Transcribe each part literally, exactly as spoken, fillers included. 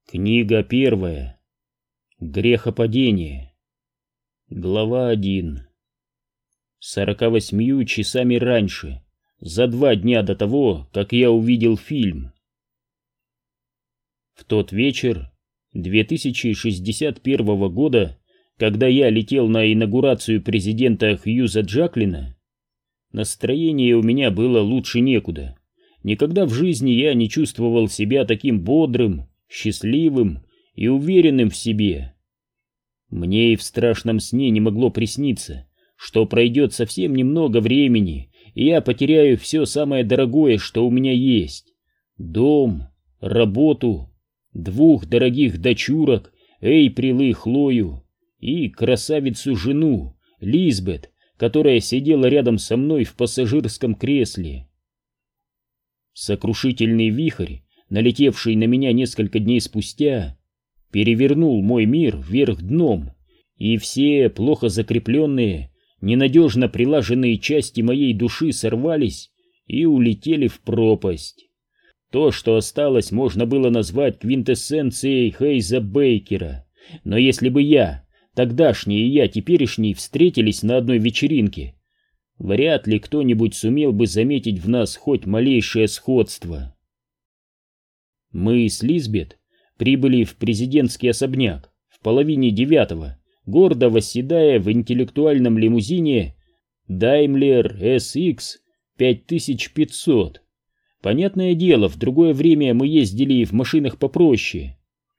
Книга первая. Грехопадение. Глава один. Сорока восьмью часами раньше, за два дня до того, как я увидел фильм. В тот вечер две тысячи шестьдесят первого года, когда я летел на инаугурацию президента Хьюза Джаклина, настроение у меня было лучше некуда. Никогда в жизни я не чувствовал себя таким бодрым, счастливым и уверенным в себе. Мне и в страшном сне не могло присниться, что пройдет совсем немного времени, и я потеряю все самое дорогое, что у меня есть: дом, работу, двух дорогих дочурок, Эйприл и Хлою, и красавицу-жену Лизбет, которая сидела рядом со мной в пассажирском кресле. Сокрушительный вихрь, налетевший на меня несколько дней спустя, перевернул мой мир вверх дном, и все плохо закрепленные, ненадежно прилаженные части моей души сорвались и улетели в пропасть. То, что осталось, можно было назвать квинтэссенцией Хейза Бейкера, но если бы я, тогдашний, и я, теперешний, встретились на одной вечеринке, вряд ли кто-нибудь сумел бы заметить в нас хоть малейшее сходство. Мы с Лизбет прибыли в президентский особняк в половине девятого, гордо восседая в интеллектуальном лимузине Daimler эс икс пять тысяч пятьсот. Понятное дело, в другое время мы ездили в машинах попроще.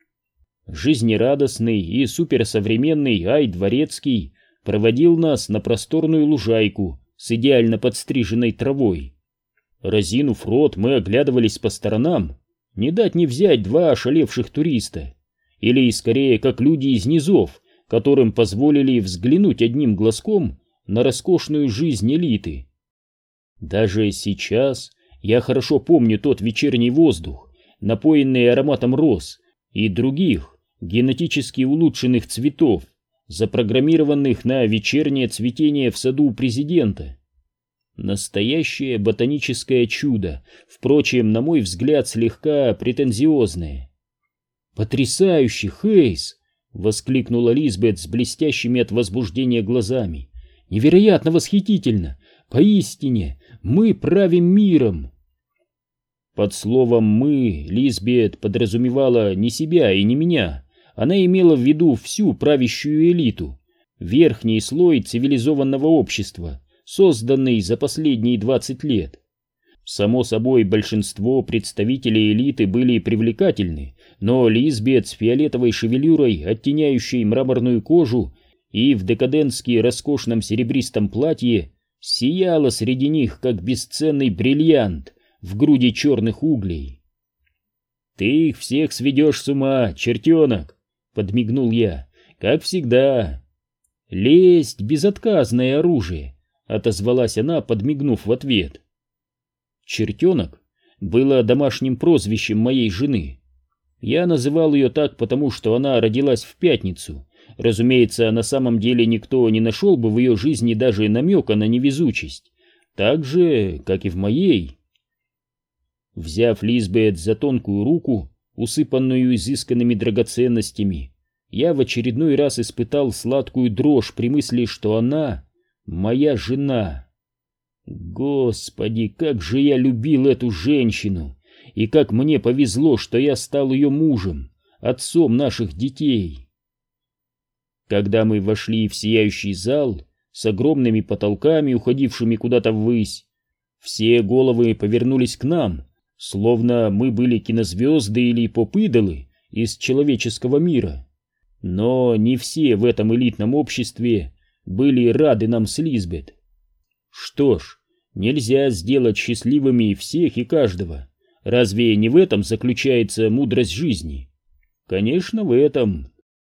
Жизнерадостный и суперсовременный Ай Дворецкий проводил нас на просторную лужайку с идеально подстриженной травой. Разинув рот, мы оглядывались по сторонам, не дать не взять два ошалевших туриста, или скорее как люди из низов, которым позволили взглянуть одним глазком на роскошную жизнь элиты. Даже сейчас я хорошо помню тот вечерний воздух, напоенный ароматом роз и других генетически улучшенных цветов, запрограммированных на вечернее цветение в саду президента. Настоящее ботаническое чудо, впрочем, на мой взгляд, слегка претензиозное. «Потрясающе, Хейс!» — воскликнула Лизбет с блестящими от возбуждения глазами. «Невероятно восхитительно! Поистине, мы правим миром!» Под словом «мы» Лизбет подразумевала не себя и не меня. Она имела в виду всю правящую элиту, верхний слой цивилизованного общества, созданный за последние двадцать лет. Само собой, большинство представителей элиты были привлекательны, но Лизбет с фиолетовой шевелюрой, оттеняющей мраморную кожу, и в декадентски роскошном серебристом платье сияла среди них, как бесценный бриллиант в груди черных углей. «Ты их всех сведешь с ума, чертенок!» — подмигнул я. «Как всегда!» «Лесть — безотказное оружие!» — отозвалась она, подмигнув в ответ. «Чертенок» было домашним прозвищем моей жены. Я называл ее так, потому что она родилась в пятницу. Разумеется, на самом деле никто не нашел бы в ее жизни даже намека на невезучесть, так же, как и в моей. Взяв Лизбет за тонкую руку, усыпанную изысканными драгоценностями, я в очередной раз испытал сладкую дрожь при мысли, что она моя жена. Господи, как же я любил эту женщину, и как мне повезло, что я стал ее мужем, отцом наших детей. Когда мы вошли в сияющий зал с огромными потолками, уходившими куда-то ввысь, все головы повернулись к нам, словно мы были кинозвезды или поп-идолы из человеческого мира. Но не все в этом элитном обществе были рады нам с Лизбет. Что ж, нельзя сделать счастливыми всех и каждого. Разве не в этом заключается мудрость жизни? Конечно, в этом.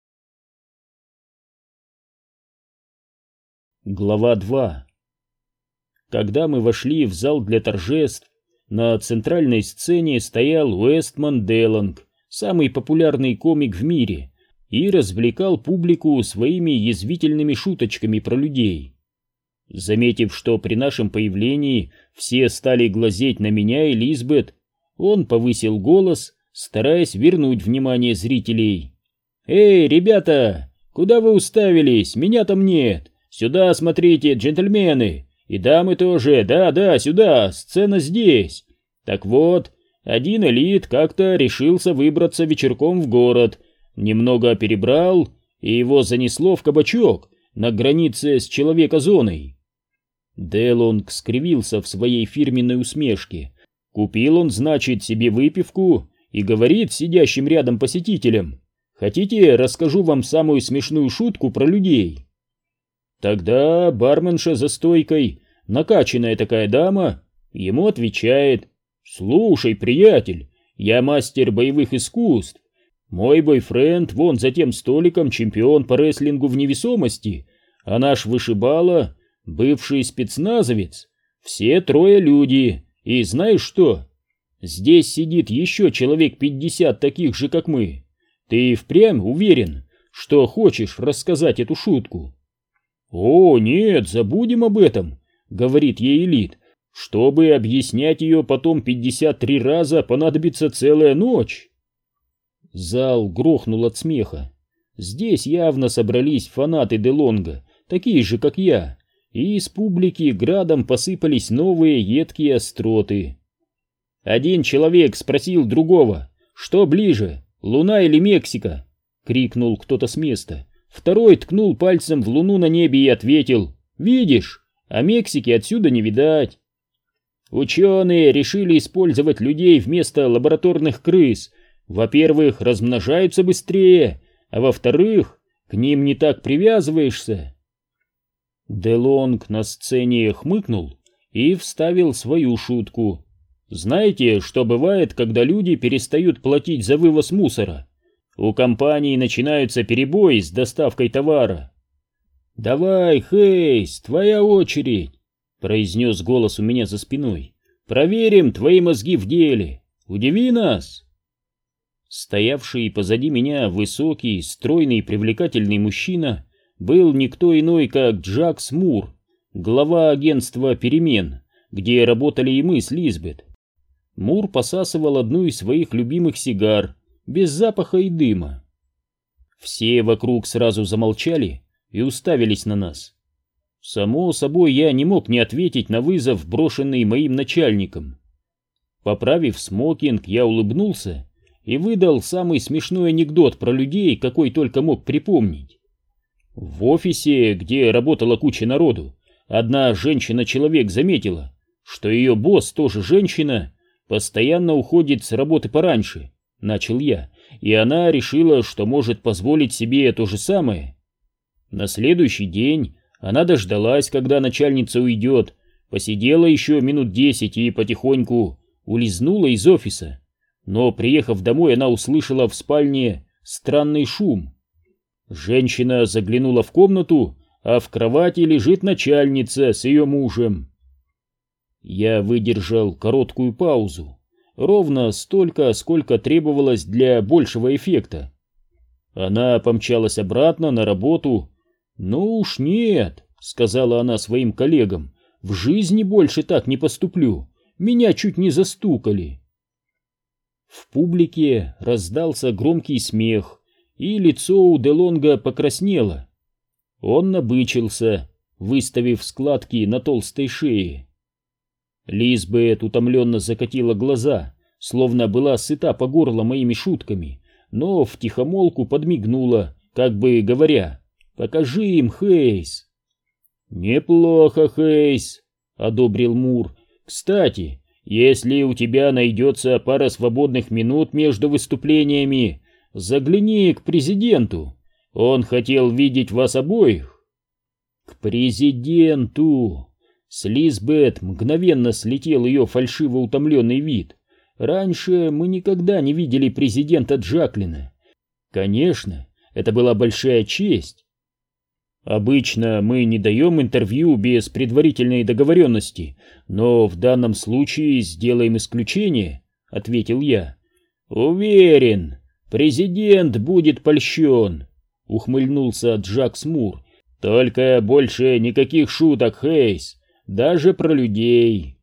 Глава два. Когда мы вошли в зал для торжеств, на центральной сцене стоял Уэстман Деланг, самый популярный комик в мире, и развлекал публику своими язвительными шуточками про людей. Заметив, что при нашем появлении все стали глазеть на меня и Лизбет, он повысил голос, стараясь вернуть внимание зрителей. «Эй, ребята, куда вы уставились? Меня там нет! Сюда смотрите, джентльмены! И дамы тоже, да-да, сюда, сцена здесь! Так вот, один элит как-то решился выбраться вечерком в город, немного перебрал, и его занесло в кабачок на границе с человека-зоной». Делонг скривился в своей фирменной усмешке. Купил он, значит, себе выпивку и говорит сидящим рядом посетителям: «Хотите, расскажу вам самую смешную шутку про людей?» Тогда барменша за стойкой, накачанная такая дама, ему отвечает: «Слушай, приятель, я мастер боевых искусств. Мой бойфренд вон за тем столиком чемпион по рестлингу в невесомости, а наш вышибала — бывший спецназовец. Все трое люди, и знаешь что? Здесь сидит еще человек пятьдесят таких же, как мы. Ты впрямь уверен, что хочешь рассказать эту шутку?» «О, нет, забудем об этом», — говорит ей элит. «Чтобы объяснять ее потом пятьдесят три раза, понадобится целая ночь». Зал грохнул от смеха. Здесь явно собрались фанаты Делонга, такие же, как я, и из публики градом посыпались новые едкие остроты. Один человек спросил другого: «Что ближе, Луна или Мексика?» — крикнул кто-то с места. Второй ткнул пальцем в луну на небе и ответил: «Видишь, а Мексики отсюда не видать». Ученые решили использовать людей вместо лабораторных крыс. Во-первых, размножаются быстрее, а во-вторых, к ним не так привязываешься. Делонг на сцене хмыкнул и вставил свою шутку. «Знаете, что бывает, когда люди перестают платить за вывоз мусора? У компаний начинаются перебои с доставкой товара». «Давай, Хейс, твоя очередь», — произнес голос у меня за спиной. «Проверим твои мозги в деле. Удиви нас». Стоявший позади меня высокий, стройный и привлекательный мужчина был никто иной, как Джакс Мур, глава агентства «Перемен», где работали и мы с Лизбет. Мур посасывал одну из своих любимых сигар, без запаха и дыма. Все вокруг сразу замолчали и уставились на нас. Само собой, я не мог не ответить на вызов, брошенный моим начальником. Поправив смокинг, я улыбнулся и выдал самый смешной анекдот про людей, какой только мог припомнить. В офисе, где работала куча народу, одна женщина-человек заметила, что ее босс, тоже женщина, постоянно уходит с работы пораньше, начал я, и она решила, что может позволить себе то же самое. На следующий день она дождалась, когда начальница уйдет, посидела еще минут десять и потихоньку улизнула из офиса. Но, приехав домой, она услышала в спальне странный шум. Женщина заглянула в комнату, а в кровати лежит начальница с ее мужем. Я выдержал короткую паузу, ровно столько, сколько требовалось для большего эффекта. Она помчалась обратно на работу. «Ну уж нет», — сказала она своим коллегам, — «в жизни больше так не поступлю, меня чуть не застукали». В публике раздался громкий смех, и лицо у Делонга покраснело. Он набычился, выставив складки на толстой шее. Лизбет утомленно закатила глаза, словно была сыта по горло моими шутками, но втихомолку подмигнула, как бы говоря: «Покажи им, Хейс». «Неплохо, Хейс», — одобрил Мур. «Кстати, если у тебя найдется пара свободных минут между выступлениями, загляни к президенту. Он хотел видеть вас обоих». «К президенту!» С Лизбет мгновенно слетел ее фальшиво утомленный вид. Раньше мы никогда не видели президента Джаклина. Конечно, это была большая честь. Обычно мы не даем интервью без предварительной договоренности, но в данном случае сделаем исключение, — ответил я. Уверен, президент будет польщен, — ухмыльнулся Джакс Мур. Только больше никаких шуток, Хейс, даже про людей.